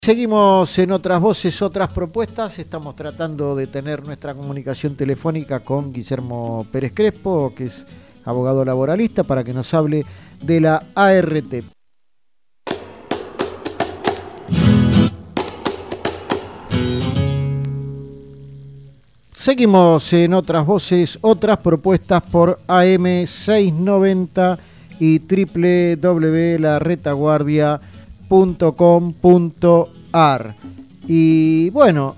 Seguimos en Otras Voces, Otras Propuestas. Estamos tratando de tener nuestra comunicación telefónica con Guillermo Pérez Crespo, que es abogado laboralista, para que nos hable de la ART. Seguimos en Otras Voces, Otras Propuestas por AM690 y www.laretaguardia.com.ar. Y bueno,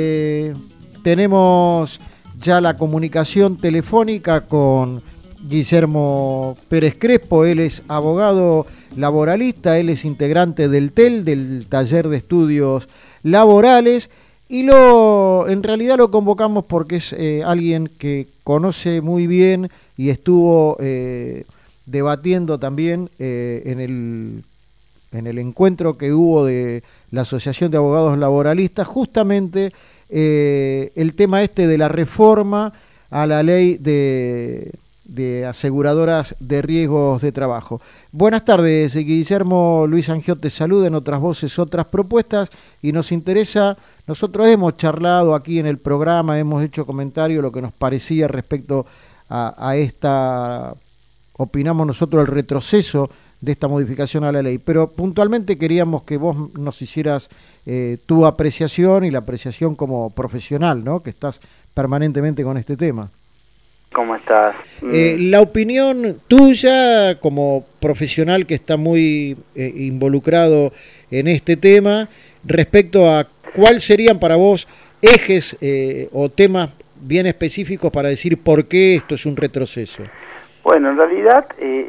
tenemos ya la comunicación telefónica con Guillermo Pérez Crespo. Él es abogado laboralista, él es integrante del TEL, del Taller de Estudios Laborales, y en realidad lo convocamos porque es alguien que conoce muy bien y estuvo debatiendo también en el encuentro que hubo de la Asociación de Abogados Laboralistas, justamente el tema este de la reforma a la ley de aseguradoras de riesgos de trabajo. Buenas tardes, Guillermo. Luis Angiot te saluda en Otras Voces, Otras Propuestas, y nos interesa, nosotros hemos charlado aquí en el programa, hemos hecho comentarios, lo que nos parecía respecto a esta, opinamos nosotros, el retroceso de esta modificación a la ley, pero puntualmente queríamos que vos nos hicieras tu apreciación y la apreciación como profesional, ¿no?, que estás permanentemente con este tema. ¿Cómo estás? La opinión tuya como profesional que está muy involucrado en este tema respecto a cuáles serían para vos ejes o temas bien específicos para decir por qué esto es un retroceso. Bueno, en realidad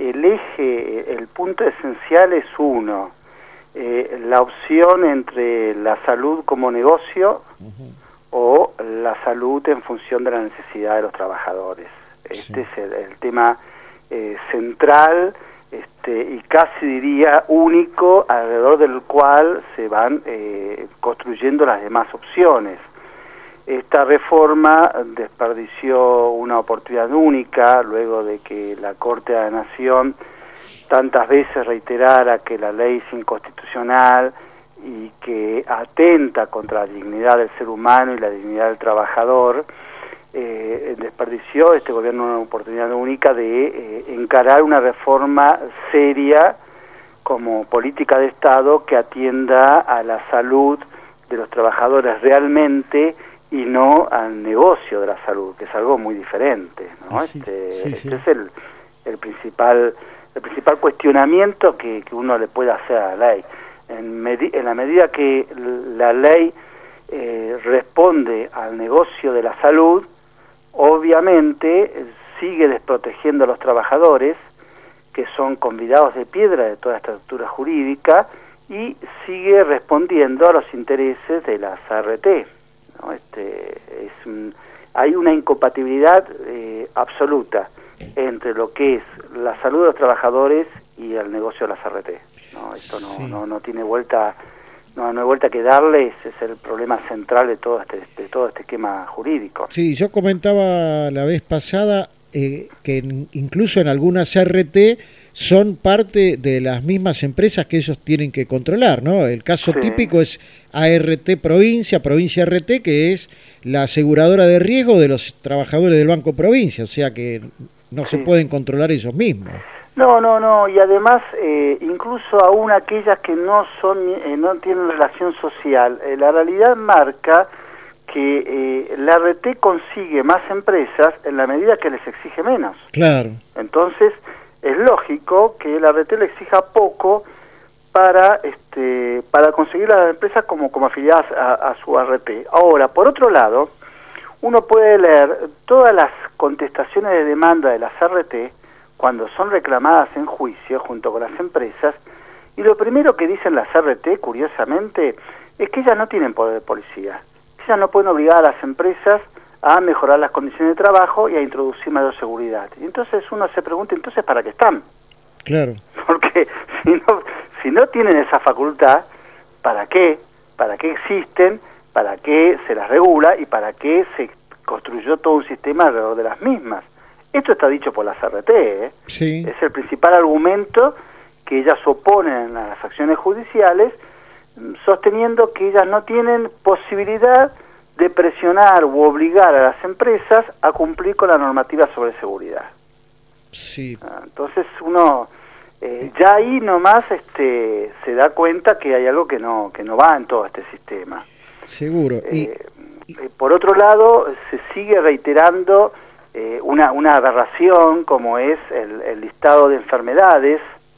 el punto esencial es uno, la opción entre la salud como negocio o la salud en función de la necesidad de los trabajadores. Este es el tema central y casi diría único, alrededor del cual se van construyendo las demás opciones. Esta reforma desperdició una oportunidad única luego de que la Corte de la Nación tantas veces reiterara que la ley es inconstitucional y que atenta contra la dignidad del ser humano y la dignidad del trabajador. Desperdició este gobierno una oportunidad única de encarar una reforma seria como política de Estado que atienda a la salud de los trabajadores realmente y no al negocio de la salud, que es algo muy diferente, ¿no? Este es el principal cuestionamiento que uno le puede hacer a la ley. En la medida que la ley responde al negocio de la salud, obviamente sigue desprotegiendo a los trabajadores, que son convidados de piedra de toda esta estructura jurídica, y sigue respondiendo a los intereses de las ART, ¿no? Hay una incompatibilidad absoluta entre lo que es la salud de los trabajadores y el negocio de las ART. No, esto no tiene vuelta, no hay vuelta que darle. Ese es el problema central de todo este esquema jurídico. Sí, yo comentaba la vez pasada que incluso en algunas ART son parte de las mismas empresas que ellos tienen que controlar, ¿no? El caso típico es ART Provincia, Provincia RT, que es la aseguradora de riesgo de los trabajadores del Banco Provincia, o sea que no se pueden controlar ellos mismos. No, y además incluso aún aquellas que no tienen relación social, la realidad marca que la RT consigue más empresas en la medida que les exige menos. Claro. Entonces es lógico que la RT le exija poco para conseguir las empresas como afiliadas a su RT. Ahora, por otro lado, uno puede leer todas las contestaciones de demanda de las RT cuando son reclamadas en juicio junto con las empresas, y lo primero que dicen las RT, curiosamente, es que ellas no tienen poder de policía. Ellas no pueden obligar a las empresas a mejorar las condiciones de trabajo y a introducir mayor seguridad. Y entonces uno se pregunta, ¿entonces para qué están? Claro. Porque si no tienen esa facultad, ¿para qué? ¿Para qué existen? ¿Para qué se las regula? ¿Y para qué se construyó todo un sistema alrededor de las mismas? Esto está dicho por las RT, Sí. Es el principal argumento que ellas oponen a las acciones judiciales sosteniendo que ellas no tienen posibilidad de presionar u obligar a las empresas a cumplir con la normativa sobre seguridad. Sí. Entonces uno ya ahí nomás se da cuenta que hay algo que no va en todo este sistema. Seguro. Por otro lado, se sigue reiterando una aberración como es el listado de enfermedades,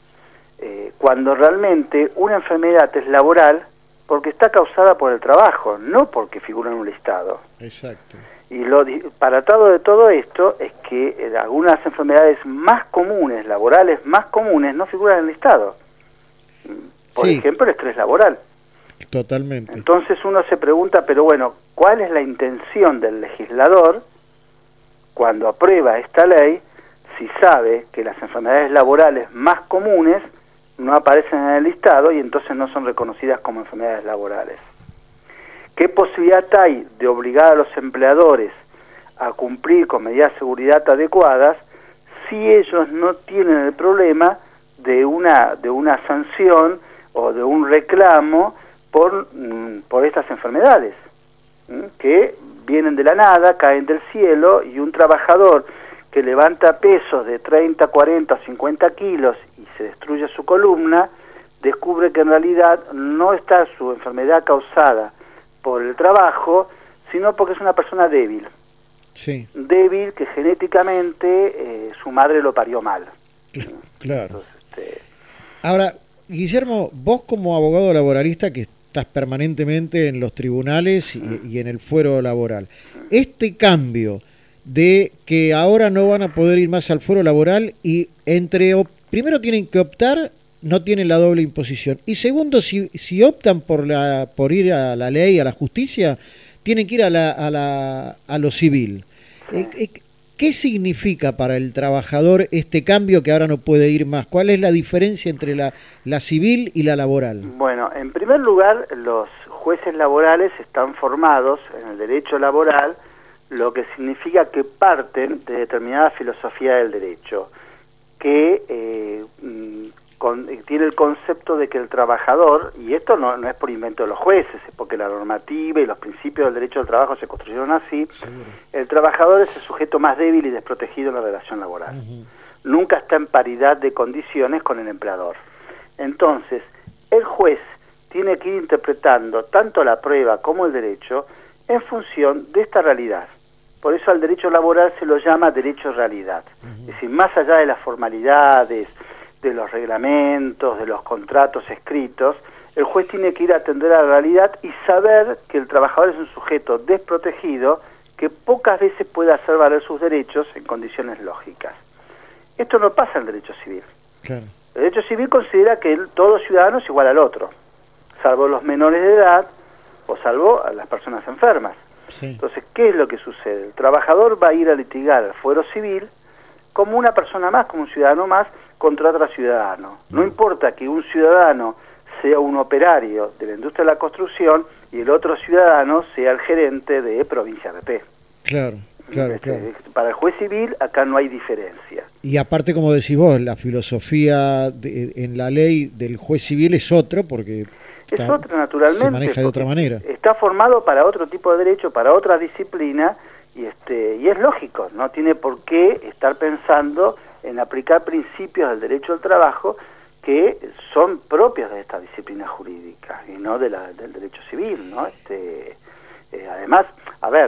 cuando realmente una enfermedad es laboral porque está causada por el trabajo, no porque figura en un listado. Exacto. Y lo disparatado de todo esto es que algunas enfermedades más comunes, laborales más comunes, no figuran en el listado. Por ejemplo, el estrés laboral. Totalmente. Entonces uno se pregunta, pero bueno, ¿cuál es la intención del legislador cuando aprueba esta ley si sabe que las enfermedades laborales más comunes no aparecen en el listado y entonces no son reconocidas como enfermedades laborales? ¿Qué posibilidad hay de obligar a los empleadores a cumplir con medidas de seguridad adecuadas si ellos no tienen el problema de una sanción o de un reclamo por estas enfermedades que vienen de la nada, caen del cielo, y un trabajador que levanta pesos de 30, 40 o 50 kilos y se destruye su columna, descubre que en realidad no está su enfermedad causada por el trabajo, sino porque es una persona débil. Sí. Débil que genéticamente su madre lo parió mal. Claro. Entonces, Ahora, Guillermo, vos como abogado laboralista que estás permanentemente en los tribunales y en el fuero laboral, este cambio de que ahora no van a poder ir más al fuero laboral y primero tienen que optar, no tienen la doble imposición, y segundo, si optan por ir a la ley, a la justicia, tienen que ir a lo civil. sí. ¿Qué significa para el trabajador este cambio que ahora no puede ir más? ¿Cuál es la diferencia entre la civil y la laboral? Bueno, en primer lugar, los jueces laborales están formados en el derecho laboral, lo que significa que parten de determinada filosofía del derecho, que tiene el concepto de que el trabajador, y esto no es por invento de los jueces, es porque la normativa y los principios del derecho del trabajo se construyeron así. Seguro. El trabajador es el sujeto más débil y desprotegido en la relación laboral. Nunca está en paridad de condiciones con el empleador. Entonces, el juez tiene que ir interpretando tanto la prueba como el derecho en función de esta realidad. Por eso al derecho laboral se lo llama derecho realidad. Es decir, más allá de las formalidades, de los reglamentos, de los contratos escritos, el juez tiene que ir a atender a la realidad y saber que el trabajador es un sujeto desprotegido que pocas veces puede hacer valer sus derechos en condiciones lógicas. Esto no pasa en el derecho civil. Claro. El derecho civil considera que todo ciudadano es igual al otro, salvo los menores de edad o salvo a las personas enfermas. Sí. Entonces, ¿qué es lo que sucede? El trabajador va a ir a litigar al fuero civil como una persona más, como un ciudadano más, contra otro ciudadano. No importa que un ciudadano sea un operario de la industria de la construcción y el otro ciudadano sea el gerente de Provincia RP. Claro. Claro. Para el juez civil acá no hay diferencia. Y aparte, como decís vos, la filosofía en la ley del juez civil es otro, porque es otra, naturalmente, se maneja de otra manera. Está formado para otro tipo de derecho, para otra disciplina, y es lógico, no tiene por qué estar pensando en aplicar principios del derecho al trabajo que son propios de esta disciplina jurídica y no del derecho civil, ¿no? Además, a ver,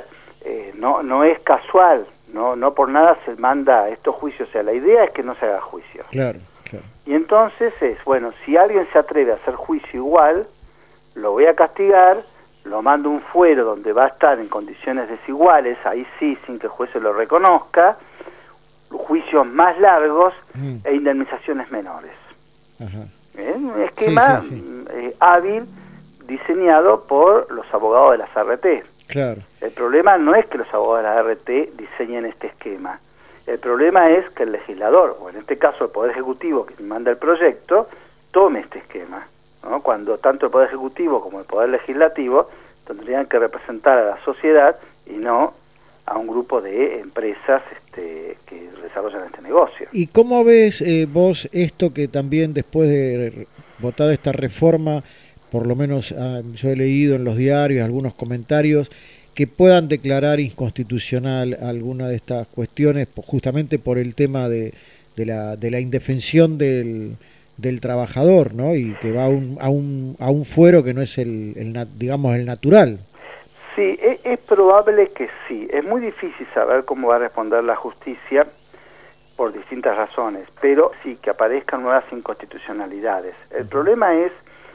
no es casual, no por nada se manda estos juicios, o sea, la idea es que no se haga juicio. Claro. Y entonces si alguien se atreve a hacer juicio igual, lo voy a castigar, lo mando a un fuero donde va a estar en condiciones desiguales, ahí sí, sin que el juez se lo reconozca, juicios más largos e indemnizaciones menores. Ajá. Un esquema hábil diseñado por los abogados de las ART. Claro. El problema no es que los abogados de la ART diseñen este esquema. El problema es que el legislador, o en este caso el Poder Ejecutivo que manda el proyecto, tome este esquema, ¿no? Cuando tanto el Poder Ejecutivo como el Poder Legislativo tendrían que representar a la sociedad y no a un grupo de empresas que desarrollan este negocio. ¿Y cómo ves vos esto que también después de votada esta reforma por lo menos yo he leído en los diarios algunos comentarios que puedan declarar inconstitucional alguna de estas cuestiones, justamente por el tema de la indefensión del trabajador, ¿no? Y que va a un fuero que no es digamos, el natural. Sí, es probable que sí. Es muy difícil saber cómo va a responder la justicia por distintas razones, pero sí que aparezcan nuevas inconstitucionalidades. El problema es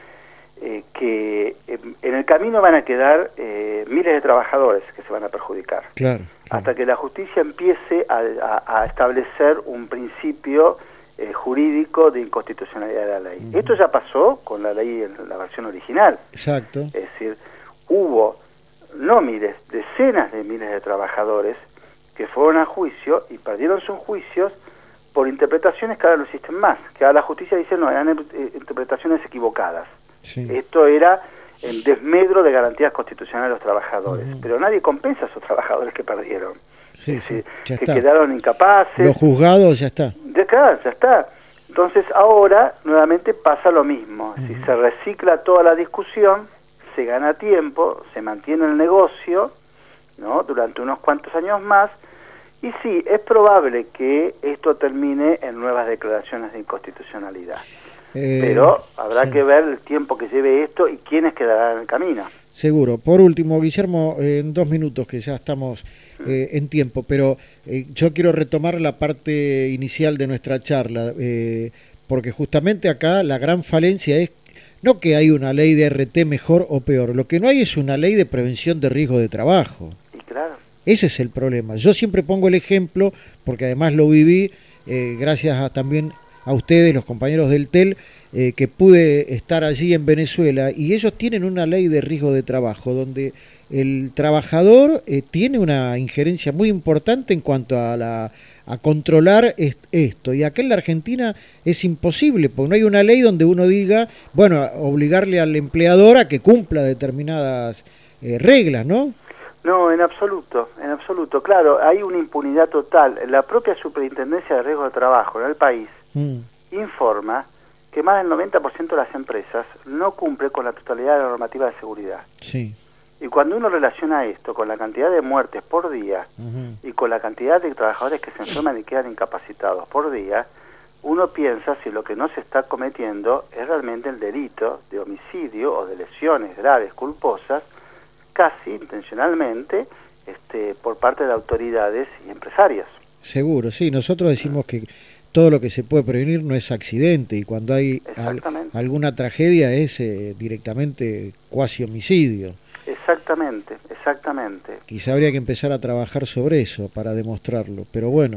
que en el camino van a quedar miles de trabajadores que se van a perjudicar. Claro. Hasta que la justicia empiece a establecer un principio jurídico de inconstitucionalidad de la ley. Esto ya pasó con la ley en la versión original. Exacto. Es decir, hubo no miles, decenas de miles de trabajadores que fueron a juicio y perdieron sus juicios por interpretaciones que ahora no existen más, que ahora la justicia dice no, eran interpretaciones equivocadas. Sí. Esto era en desmedro de garantías constitucionales de los trabajadores, pero nadie compensa a esos trabajadores que perdieron, sí, sí, que quedaron incapaces. Los juzgados ya está. Claro, ya está. Entonces ahora nuevamente pasa lo mismo, si se recicla toda la discusión, se gana tiempo, se mantiene el negocio, ¿no?, durante unos cuantos años más, y sí, es probable que esto termine en nuevas declaraciones de inconstitucionalidad. Pero habrá que ver el tiempo que lleve esto y quiénes quedarán en el camino. Seguro. Por último, Guillermo, en 2 minutos que ya estamos en tiempo, pero yo quiero retomar la parte inicial de nuestra charla, porque justamente acá la gran falencia es no que hay una ley de RT mejor o peor, lo que no hay es una ley de prevención de riesgo de trabajo. Y claro. Ese es el problema. Yo siempre pongo el ejemplo, porque además lo viví, gracias también a ustedes, los compañeros del TEL, que pude estar allí en Venezuela, y ellos tienen una ley de riesgo de trabajo, donde el trabajador tiene una injerencia muy importante en cuanto a controlar esto, y acá en la Argentina es imposible, porque no hay una ley donde uno diga, bueno, obligarle al empleador a que cumpla determinadas reglas, ¿no? No, en absoluto, claro, hay una impunidad total. La propia Superintendencia de Riesgo de Trabajo en el país informa que más del 90% de las empresas no cumple con la totalidad de la normativa de seguridad. Sí. Y cuando uno relaciona esto con la cantidad de muertes por día y con la cantidad de trabajadores que se enferman y quedan incapacitados por día, uno piensa si lo que no se está cometiendo es realmente el delito de homicidio o de lesiones graves, culposas, casi intencionalmente, por parte de autoridades y empresarios. Seguro, sí. Nosotros decimos que todo lo que se puede prevenir no es accidente, y cuando hay alguna tragedia es directamente cuasi homicidio. Exactamente. Quizá habría que empezar a trabajar sobre eso para demostrarlo, pero bueno.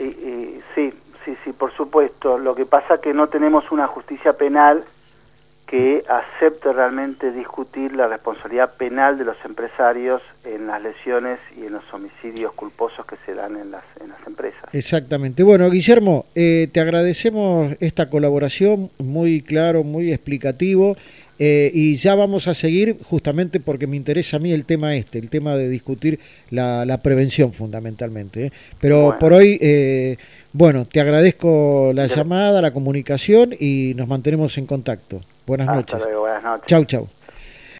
Sí, por supuesto. Lo que pasa es que no tenemos una justicia penal que acepte realmente discutir la responsabilidad penal de los empresarios en las lesiones y en los homicidios culposos que se dan en las empresas. Exactamente. Bueno, Guillermo, te agradecemos esta colaboración, muy claro, muy explicativo, y ya vamos a seguir justamente porque me interesa a mí el tema el tema de discutir la prevención fundamentalmente. Pero bueno, por hoy, bueno, te agradezco la llamada, la comunicación, y nos mantenemos en contacto. Buenas noches. Hasta luego, buenas noches. Chau, chau.